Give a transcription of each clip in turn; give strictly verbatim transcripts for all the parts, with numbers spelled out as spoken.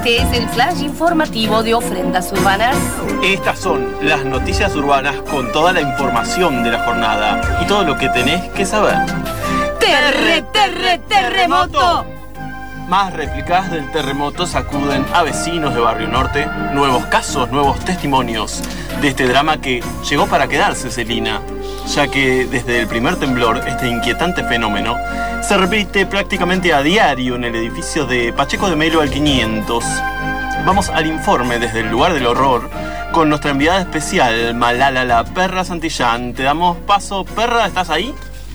Este es el flash informativo de Ofrendas Urbanas. Estas son las noticias urbanas con toda la información de la jornada y todo lo que tenés que saber. ¡Terre, terre, terremoto! Más réplicas del terremoto sacuden a vecinos de Barrio Norte. Nuevos casos, nuevos testimonios de este drama que llegó para quedarse, Celina, ya que desde el primer temblor este inquietante fenómeno se repite prácticamente a diario en el edificio de Pacheco de Melo al quinientos. Vamos al informe desde el lugar del horror con nuestra enviada especial, Malala, la perra Santillán. Te damos paso. Perra, ¿estás ahí?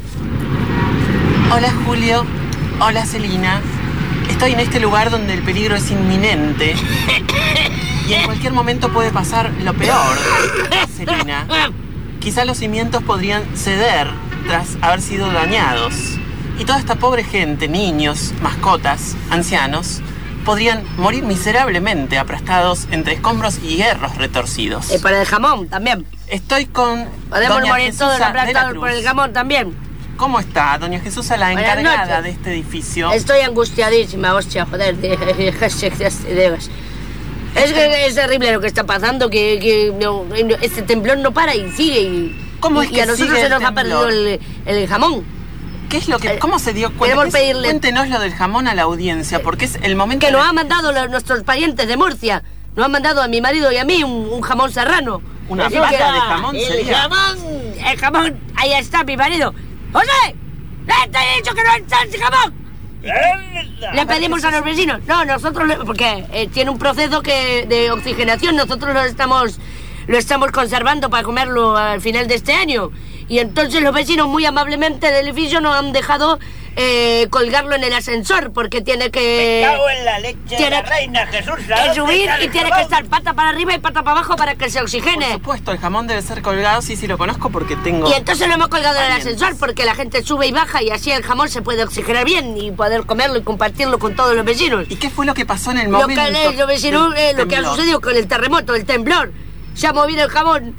Hola, Julio. Hola, Celina. Estoy en este lugar donde el peligro es inminente y en cualquier momento puede pasar lo peor, Celina. Quizá los cimientos podrían ceder tras haber sido dañados. Y toda esta pobre gente, niños, mascotas, ancianos, podrían morir miserablemente aplastados entre escombros y hierros retorcidos. Y por el jamón también. Estoy con Podemos doña morir todos Jesusa de la aplastados Cruz. por el jamón también. ¿Cómo está, doña Jesús, la Buenas encargada noches. de este edificio? Estoy angustiadísima, hostia, joder. Es que es terrible lo que está pasando, que, que no, este temblor no para y sigue. Y, ¿Cómo y, es que y a nosotros sigue se el nos ha temblor? perdido el, el jamón. ¿Qué es lo que, Eh, ¿Cómo se dio cuenta? queremos ¿Qué es? pedirle- Cuéntenos lo del jamón a la audiencia, porque es el momento... Que de- nos han mandado los- nuestros parientes de Murcia. Nos han mandado a mi marido y a mí un, un jamón serrano. Una Así vaca que- de jamón El sería. jamón, el jamón, ahí está mi marido. ¡José! ¡Te he dicho que no está el jamón! Le pedimos a los vecinos. No, nosotros, le- porque eh, tiene un proceso que de oxigenación, nosotros lo estamos, lo estamos conservando para comerlo al final de este año. Y entonces los vecinos muy amablemente del edificio nos han dejado eh, colgarlo en el ascensor, porque tiene que... Me cago en la leche tiene de la reina Jesús. que subir y tiene que estar pata para arriba y pata para abajo para que se Por oxigene. supuesto, el jamón debe ser colgado, sí, sí lo conozco porque tengo... Y entonces lo hemos colgado en el parientes. ascensor porque la gente sube y baja y así el jamón se puede oxigenar bien y poder comerlo y compartirlo con todos los vecinos. ¿Y qué fue lo que pasó en el Lo momento? que, le- los vecinos, del eh, lo que ha temblor? sucedido con el terremoto, el temblor, se ha movido el jamón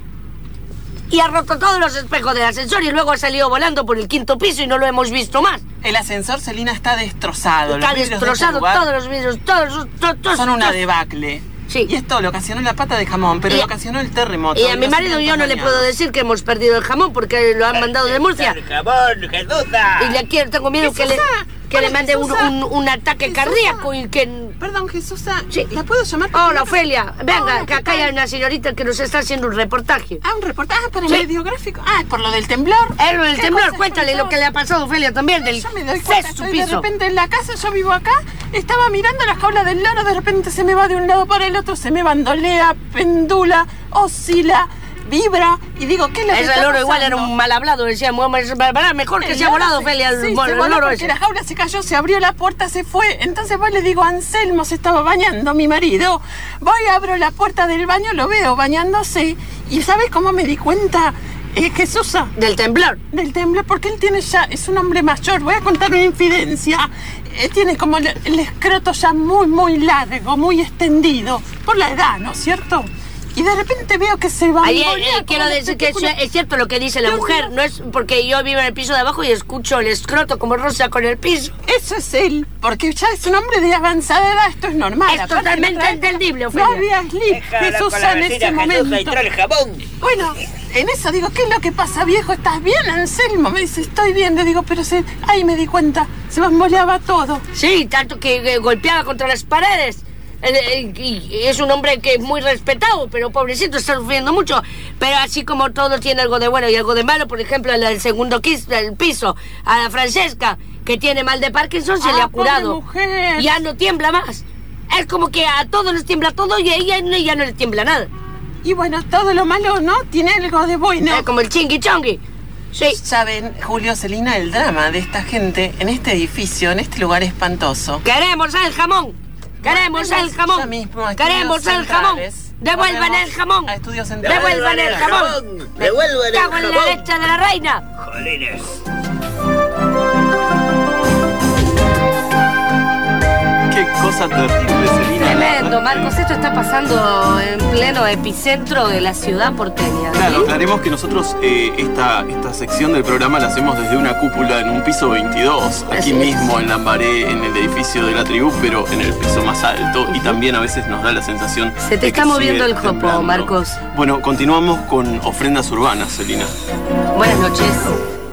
y ha roto todos los espejos del ascensor y luego ha salido volando por el quinto piso y no lo hemos visto más. El ascensor, Celina, está destrozado. Está Los vidrios de este destrozado lugar todos los vidrios, todos, todos, todos. son una todos. debacle. Sí. Y esto lo ocasionó la pata de jamón, pero Y- lo ocasionó el terremoto. Y a mi los marido yo no le cimientos puedo dañados. decir que hemos perdido el jamón porque lo han mandado de Murcia. El jamón, Jesús. Y le quiero, tengo miedo que le, Jesusa, que le hola, mande un, Jesusa. un, un ataque Jesusa. cardíaco y que... Perdón, Jesús, Sí. ¿la puedo llamar? Hola, Ofelia. Venga, Hola, que ¿qué acá hay tal? una señorita que nos está haciendo un reportaje. Ah, un reportaje para Sí. el mediográfico. Ah, es por lo del temblor. Es lo del ¿Qué temblor, cosas cuéntale pasó? lo que le ha pasado a Ofelia también, del Yo me doy cuenta, sexto estoy de piso. repente en la casa, yo vivo acá, estaba mirando la jaula del loro, de repente se me va de un lado para el otro, se me bandolea, pendula, oscila, vibra, y digo, ¿qué es lo que Ese está loro igual era pasando? un mal hablado, decíamos, mejor que El se ha loro volado, se- Ofelia, el, sí, mol- se el voló loro porque ese. la jaula se cayó, se abrió la puerta, se fue. Entonces voy y le digo, Anselmo se estaba bañando, mi marido. Voy, abro la puerta del baño, lo veo bañándose. ¿Y sabes cómo me di cuenta? Eh, Jesús, Del temblor. del temblor, porque él tiene ya, es un hombre mayor. Voy a contar una infidencia. Él tiene como el, el escroto ya muy, muy largo, muy extendido, por la edad, ¿no es cierto? Y de repente veo que se va. Ahí, eh, eh, quiero decir que es, es cierto lo que dice la Yo mujer, no- no es porque yo vivo en el piso de abajo y escucho el escroto como rosa con el piso. Eso es él, porque ya es un hombre de avanzada edad, esto es normal. Es Aparte, totalmente otra vez, entendible, No Ofelia. había slip, Déjala Jesús con la en vecina ese Jesús momento. y trae el jamón. Bueno, en eso digo, ¿qué es lo que pasa, viejo? ¿Estás bien, Anselmo? Me dice, estoy bien. Le digo, pero se... ahí me di cuenta, se bamboleaba todo. Sí, tanto que, que golpeaba contra las paredes. Eh, eh, Y es un hombre que es muy respetado, pero pobrecito está sufriendo mucho. Pero así como todo tiene algo de bueno y algo de malo, por ejemplo, en el segundo quis- el piso, a la Francesca, que tiene mal de Parkinson, se Ah, le ha pobre curado. mujer. Ya no tiembla más. Es como que a todos les tiembla todo y a ella no- ya no le tiembla nada. Y bueno, todo lo malo, ¿no? Tiene algo de bueno. Es como el chingui chongui. Sí. Saben, Julio, Celina, el drama de esta gente en este edificio, en este lugar espantoso. Queremos el jamón. Queremos el jamón. Ya mismo, a Queremos estudios el jamón. centrales. Devuelvan Volvemos el jamón. A estudios centrales. Devuelvan el jamón. Devuelvan el Cago en la jamón. leche de la reina. Jolines. Qué Qué cosa terrible, Celina. Tremendo, Marcos, esto está pasando en pleno epicentro de la ciudad porteña. ¿Sí? Claro, aclaremos que nosotros eh, esta, esta sección del programa la hacemos desde una cúpula en un piso veintidós, aquí Así mismo es. en Lambaré, en el edificio de la tribu, pero en el piso más alto, y también a veces nos da la sensación Se te de que está moviendo sigue el jopo, temblando. Marcos. Bueno, continuamos con ofrendas urbanas, Celina. Buenas noches.